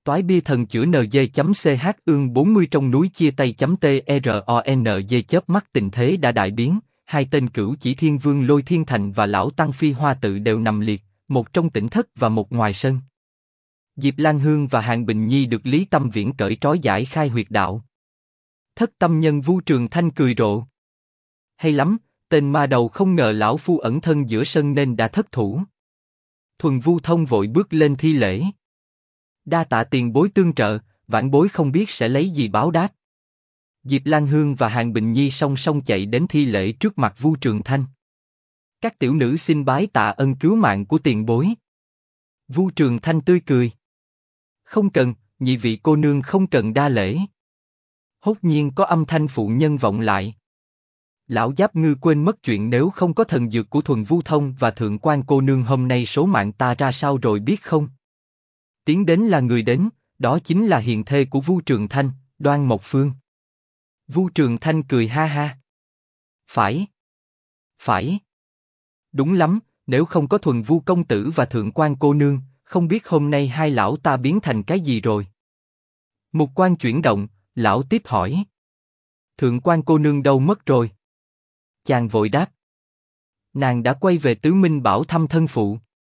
Toái bia thần chữa NG.ch ương 40 trong núi chia tay.TRONG chớp mắt tình thế đã đại biến, hai tên Cửu Chỉ Thiên Vương Lôi Thiên Thành và lão tăng Phi Hoa Tự đều nằm liệt, một trong tỉnh thất và một ngoài sân. Diệp Lan Hương và Hàn Bình Nhi được Lý Tâm Viễn cởi trói giải khai huyệt đạo. Thất tâm nhân Vu Trường Thanh cười rộ. Hay lắm, tên ma đầu không ngờ lão phu ẩn thân giữa sân nên đã thất thủ. Thuần Vu Thông vội bước lên thi lễ. Đa tạ tiền bối tương trợ, vãn bối không biết sẽ lấy gì báo đáp. Diệp Lan Hương và Hàn Bình Nhi song song chạy đến thi lễ trước mặt Vu Trường Thanh. Các tiểu nữ xin bái tạ ân cứu mạng của tiền bối. Vu Trường Thanh tươi cười. Không cần, nhị vị cô nương không cần đa lễ. Hốt nhiên có âm thanh phụ nhân vọng lại. Lão Giáp Ngư quên mất chuyện nếu không có thần dược của Thuần Vu Thông và Thượng Quan cô nương hôm nay số mạng ta ra sao rồi biết không? Tiến đến là người đến, đó chính là hiền thê của Vu Trường Thanh, Đoan Mộc Phương. Vu Trường Thanh cười ha ha. Phải. Đúng lắm, nếu không có Thuần Vu công tử và Thượng Quan cô nương, không biết hôm nay hai lão ta biến thành cái gì rồi. Mục quan chuyển động, lão tiếp hỏi. Thượng Quan cô nương đâu mất rồi? Chàng vội đáp. Nàng đã quay về Tứ Minh Bảo thăm thân phụ.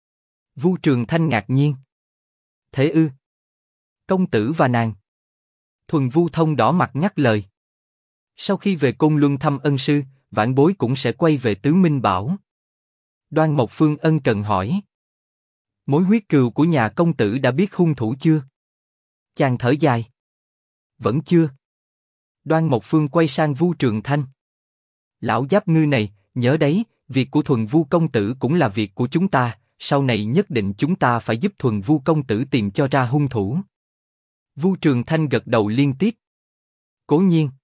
Vu Trường Thanh ngạc nhiên. Thế ư? Công tử và nàng? Thuần Vu Thông đỏ mặt ngắt lời. Sau khi về Côn Luân thăm ân sư, vãn bối cũng sẽ quay về Tứ Minh Bảo. Đoan Mộc Phương ân cần hỏi. Mối huyết cừu của nhà công tử đã biết hung thủ chưa? Chàng thở dài. Vẫn chưa. Đoan Mộc Phương quay sang Vu Trường Thanh. Lão Giáp Ngư này, nhớ đấy, việc của Thuần Vu công tử cũng là việc của chúng ta, sau này nhất định chúng ta phải giúp Thuần Vu công tử tìm cho ra hung thủ. Vu Trường Thanh gật đầu liên tiếp. Cố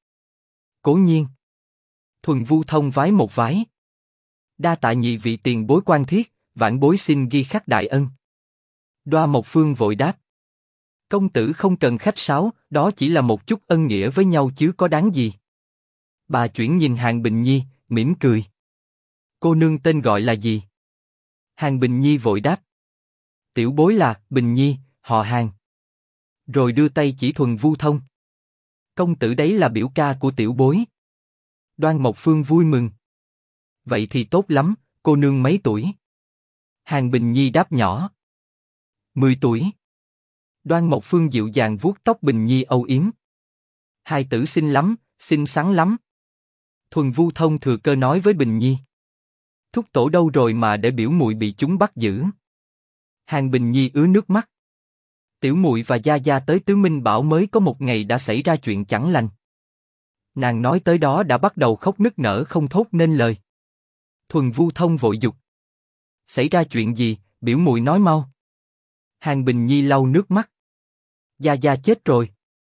nhiên. Thuần Vu Thông vái một vái. Đa tạ nhị vị tiền bối quan thiết, vãn bối xin ghi khắc đại ân. Đoan Mộc Phương vội đáp. Công tử không cần khách sáo, đó chỉ là một chút ân nghĩa với nhau chứ có đáng gì. Bà chuyển nhìn Hàn Bình Nhi, mỉm cười. Cô nương tên gọi là gì? Hàn Bình Nhi vội đáp. Tiểu bối là Bình Nhi, họ Hàn. Rồi đưa tay chỉ Thuần Vu Thông. Công tử đấy là biểu ca của tiểu bối. Đoan Mộc Phương vui mừng. Vậy thì tốt lắm, cô nương mấy tuổi? Hàn Bình Nhi đáp nhỏ. 10 tuổi. Đoan Mộc Phương dịu dàng vuốt tóc Bình Nhi âu yếm. Hai tử xinh lắm, xinh xắn lắm. Thuần Vu Thông thừa cơ nói với Bình Nhi. Thúc tổ đâu rồi mà để biểu muội bị chúng bắt giữ? Hàn Bình Nhi ứa nước mắt. Tiểu muội và gia gia tới Tứ Minh Bảo mới có một ngày đã xảy ra chuyện chẳng lành. Nàng nói tới đó đã bắt đầu khóc nức nở không thốt nên lời. Thuần Vu Thông vội giục. Xảy ra chuyện gì, biểu muội nói mau. Hàn Bình Nhi lau nước mắt. Gia gia chết rồi.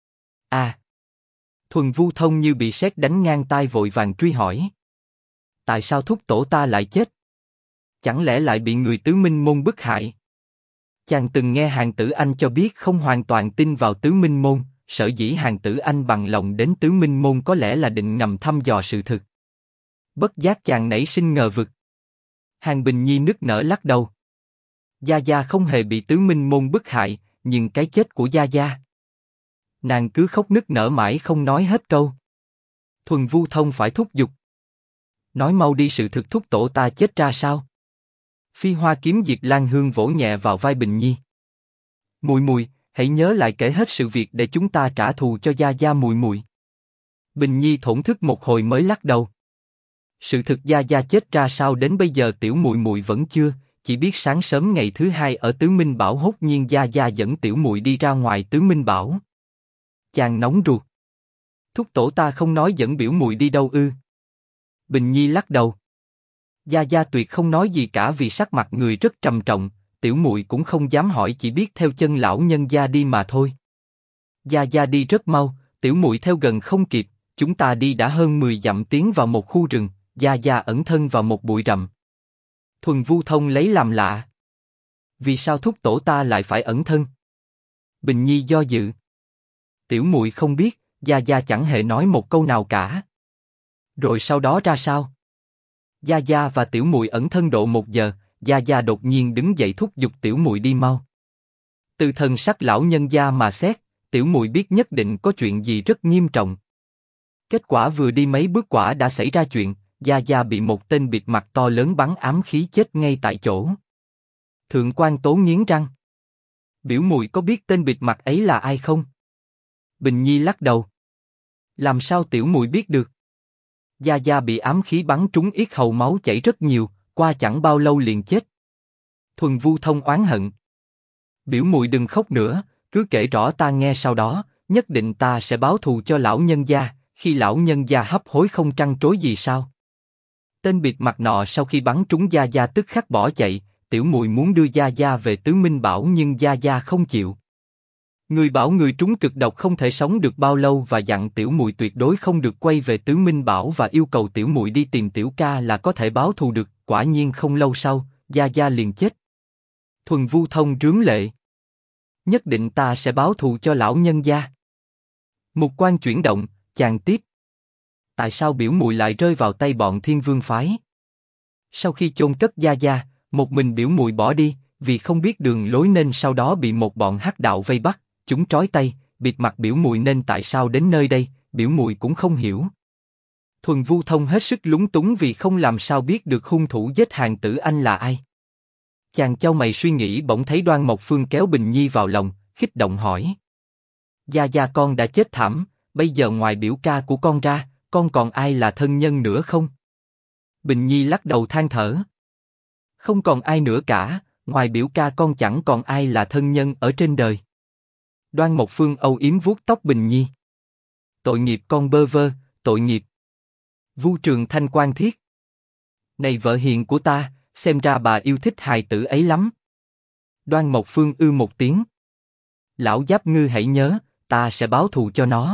À. Thuần Vu Thông như bị sét đánh ngang tai vội vàng truy hỏi. Tại sao thúc tổ ta lại chết? Chẳng lẽ lại bị người Tứ Minh môn bức hại? Chàng từng nghe Hàn Tử Anh cho biết không hoàn toàn tin vào Tứ Minh môn, sở dĩ Hàn Tử Anh bằng lòng đến Tứ Minh môn có lẽ là định ngầm thăm dò sự thực. Bất giác chàng nảy sinh ngờ vực. Hàn Bình Nhi nức nở lắc đầu. Gia Gia không hề bị Tứ Minh môn bức hại, nhưng cái chết của Gia Gia. Nàng cứ khóc nức nở mãi không nói hết câu. Thuần Vu Thông phải thúc giục. Nói mau đi, sự thực thúc tổ ta chết ra sao? Phi Hoa kiếm Diệp Lan Hương vỗ nhẹ vào vai Bình Nhi. Mùi mùi, hãy nhớ lại kể hết sự việc để chúng ta trả thù cho Gia Gia mùi mùi. Bình Nhi thổn thức một hồi mới lắc đầu. Sự thực Gia Gia chết ra sao đến bây giờ tiểu mùi mùi vẫn chưa, chỉ biết sáng sớm ngày thứ hai ở Tứ Minh Bảo hốt nhiên Gia Gia dẫn tiểu mùi đi ra ngoài Tứ Minh Bảo. Chàng nóng ruột. Thúc tổ ta không nói dẫn biểu mùi đi đâu ư? Bình Nhi lắc đầu. Gia Gia tuyệt không nói gì cả vì sắc mặt người rất trầm trọng, tiểu muội cũng không dám hỏi, chỉ biết theo chân lão nhân gia đi mà thôi. Gia Gia đi rất mau, tiểu muội theo gần không kịp, chúng ta đi đã hơn 10 dặm tiến vào một khu rừng, Gia Gia ẩn thân vào một bụi rậm. Thuần Vu Thông lấy làm lạ. Vì sao thúc tổ ta lại phải ẩn thân? Bình Nhi do dự. Tiểu muội không biết, Gia Gia chẳng hề nói một câu nào cả. Rồi sau đó ra sao? Gia Gia và tiểu muội ẩn thân độ 1 giờ, Gia Gia đột nhiên đứng dậy thúc giục tiểu muội đi mau. Từ thần sắc lão nhân gia mà xét, tiểu muội biết nhất định có chuyện gì rất nghiêm trọng. Kết quả vừa đi mấy bước quả đã xảy ra chuyện, Gia Gia bị một tên bịt mặt to lớn bắn ám khí chết ngay tại chỗ. Thượng quan Tố nghiến răng. Biểu muội có biết tên bịt mặt ấy là ai không? Bình Nhi lắc đầu. Làm sao tiểu muội biết được? Gia Gia bị ám khí bắn trúng yết hầu, máu chảy rất nhiều, qua chẳng bao lâu liền chết. Thuần Vu Thông oán hận. Biểu muội đừng khóc nữa, cứ kể rõ ta nghe, sau đó nhất định ta sẽ báo thù cho lão nhân gia. Khi lão nhân gia hấp hối không trăn trối gì sao? Tên bịt mặt nọ sau khi bắn trúng Gia Gia tức khắc bỏ chạy. Tiểu muội muốn đưa Gia Gia về Tứ Minh Bảo nhưng Gia Gia không chịu. Người bảo người trúng cực độc không thể sống được bao lâu và dặn tiểu muội tuyệt đối không được quay về Tứ Minh Bảo và yêu cầu tiểu muội đi tìm tiểu ca là có thể báo thù được. Quả nhiên không lâu sau, Gia Gia liền chết. Thuần Vu Thông rướm lệ. Nhất định ta sẽ báo thù cho lão nhân gia. Mục quan chuyển động, chàng tiếp. Tại sao biểu muội lại rơi vào tay bọn Thiên Vương phái? Sau khi chôn cất Gia Gia, một mình biểu muội bỏ đi, vì không biết đường lối nên sau đó bị một bọn hắc đạo vây bắt, chúng trói tay, bịt mặt biểu muội nên tại sao đến nơi đây, biểu muội cũng không hiểu. Thuần Vu Thông hết sức lúng túng vì không làm sao biết được hung thủ giết Hàn Tử Anh là ai. Chàng chau mày suy nghĩ, bỗng thấy Đoan Mộc Phương kéo Bình Nhi vào lòng, khích động hỏi: Gia Gia con đã chết thảm, bây giờ ngoài biểu ca của con ra, con còn ai là thân nhân nữa không? Bình Nhi lắc đầu than thở: Không còn ai nữa cả, ngoài biểu ca con chẳng còn ai là thân nhân ở trên đời. Đoan Mộc Phương âu yếm vuốt tóc Bình Nhi: Tội nghiệp con bơ vơ, tội nghiệp. Vu Trường Thanh quan thiết: Này vợ hiền của ta, xem ra bà yêu thích hài tử ấy lắm. Đoan Mộc Phương ư một tiếng: Lão Giáp Ngư hãy nhớ, ta sẽ báo thù cho nó.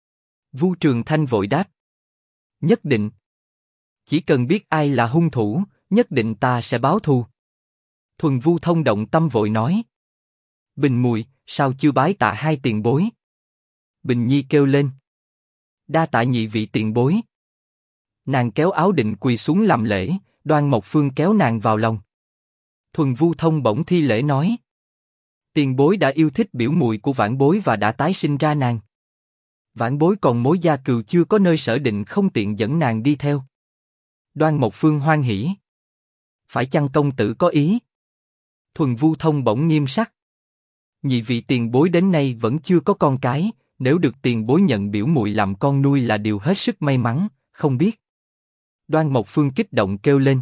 Vu Trường Thanh vội đáp: Nhất định. Chỉ cần biết ai là hung thủ, nhất định ta sẽ báo thù. Thuần Vu Thông động tâm vội nói: Bình muội, sao chưa bái tạ hai tiền bối? Bình Nhi kêu lên: Đa tạ nhị vị tiền bối. Nàng kéo áo định quỳ xuống làm lễ, Đoan Mộc Phương kéo nàng vào lòng. Thuần Vu Thông bỗng thi lễ nói: Tiền bối đã yêu thích biểu muội của vãn bối và đã tái sinh ra nàng. Vãn bối còn mối gia cừu chưa có nơi sở định, không tiện dẫn nàng đi theo. Đoan Mộc Phương hoan hỉ: Phải chăng công tử có ý? Thuần Vu Thông bỗng nghiêm sắc: Nhị vị tiền bối đến nay vẫn chưa có con cái, nếu được tiền bối nhận biểu muội làm con nuôi là điều hết sức may mắn, không biết. Đoan Mộc Phương kích động kêu lên: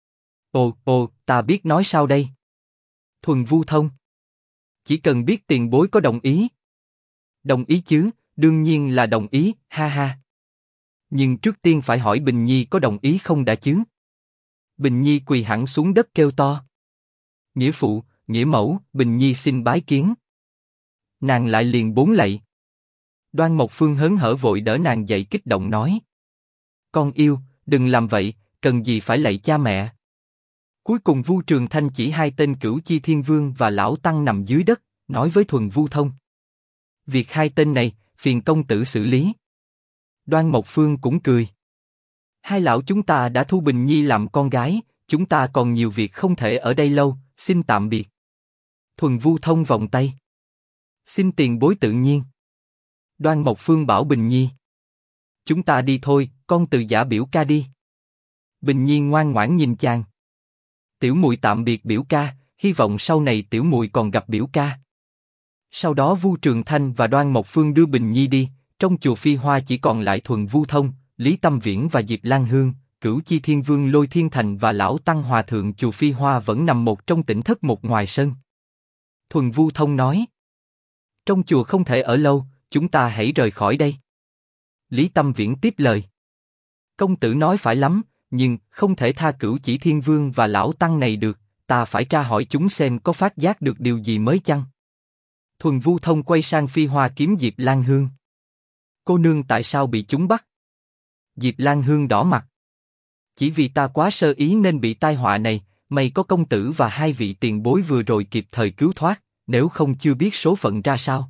Ồ, ta biết nói sao đây? Thuần Vu Thông: Chỉ cần biết tiền bối có đồng ý. Đồng ý chứ, đương nhiên là đồng ý, ha ha. Nhưng trước tiên phải hỏi Bình Nhi có đồng ý không đã chứ. Bình Nhi quỳ hẳn xuống đất kêu to: Nghĩa phụ, nghĩa mẫu, Bình Nhi xin bái kiến. Nàng lại liền bốn lạy. Đoan Mộc Phương hớn hở vội đỡ nàng dậy, kích động nói: Con yêu, đừng làm vậy, cần gì phải lạy cha mẹ. Cuối cùng Vu Trường Thanh chỉ hai tên Cửu Chi Thiên Vương và Lão Tăng nằm dưới đất, nói với Thuần Vu Thông: Việc hai tên này, phiền công tử xử lý. Đoan Mộc Phương cũng cười: Hai lão chúng ta đã thu Bình Nhi làm con gái, chúng ta còn nhiều việc không thể ở đây lâu, xin tạm biệt. Thuần Vu Thông vòng tay: Xin tiền bối tự nhiên. Đoan Mộc Phương bảo Bình Nhi: Chúng ta đi thôi, con từ giả biểu ca đi. Bình Nhi ngoan ngoãn nhìn chàng: Tiểu muội tạm biệt biểu ca, hy vọng sau này tiểu muội còn gặp biểu ca. Sau đó Vu Trường Thanh và Đoan Mộc Phương đưa Bình Nhi đi. Trong chùa Phi Hoa chỉ còn lại Thuần Vu Thông, Lý Tâm Viễn và Diệp Lan Hương. Cửu Chi Thiên Vương Lôi Thiên Thành và Lão Tăng Hòa Thượng chùa Phi Hoa vẫn nằm một trong tỉnh thất một ngoài sân. Thuần Vu Thông nói: Trong chùa không thể ở lâu, chúng ta hãy rời khỏi đây. Lý Tâm Viễn tiếp lời: Công tử nói phải lắm, nhưng không thể tha Cửu Chỉ Thiên Vương và Lão Tăng này được, ta phải tra hỏi chúng xem có phát giác được điều gì mới chăng. Thuần Vu Thông quay sang Phi Hoa kiếm Diệp Lan Hương: Cô nương tại sao bị chúng bắt? Diệp Lan Hương đỏ mặt: Chỉ vì ta quá sơ ý nên bị tai họa này, may có công tử và hai vị tiền bối vừa rồi kịp thời cứu thoát, nếu không chưa biết số phận ra sao.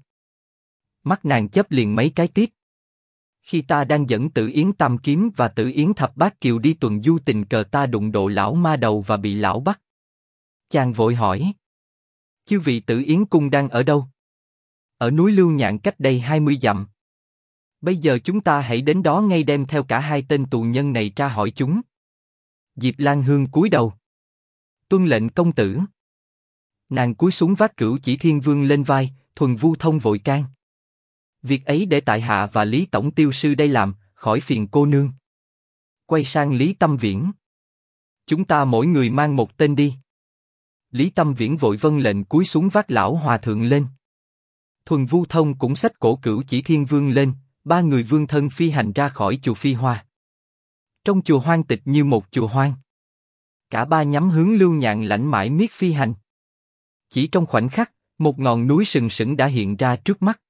Mắt nàng chớp liền mấy cái tiếp: Khi ta đang dẫn Tử Yến Tam Kiếm và Tử Yến Thập Bát Kiều đi tuần du, tình cờ ta đụng độ lão ma đầu và bị lão bắt. Chàng vội hỏi: Chư vị Tử Yến cung đang ở đâu? Ở núi Lưu Nhạn cách đây 20 dặm. Bây giờ chúng ta hãy đến đó ngay đem theo cả hai tên tù nhân này tra hỏi chúng. Diệp Lan Hương cúi đầu. Tuân lệnh công tử. Nàng cúi xuống vác Cửu Chỉ Thiên Vương lên vai, Thuần Vu Thông vội can. Việc ấy để tại hạ và Lý Tổng Tiêu sư đây làm, khỏi phiền cô nương. Quay sang Lý Tâm Viễn. Chúng ta mỗi người mang một tên đi. Lý Tâm Viễn vội vâng lệnh cúi xuống vác lão hòa thượng lên. Thuần Vu Thông cũng xách cổ Cửu Chỉ Thiên Vương lên, ba người vương thân phi hành ra khỏi chùa Phi Hoa. Trong chùa hoang tịch như một chùa hoang. Cả ba nhắm hướng Lưu Nhạn lãnh mãi miết phi hành. Chỉ trong khoảnh khắc, một ngọn núi sừng sững đã hiện ra trước mắt.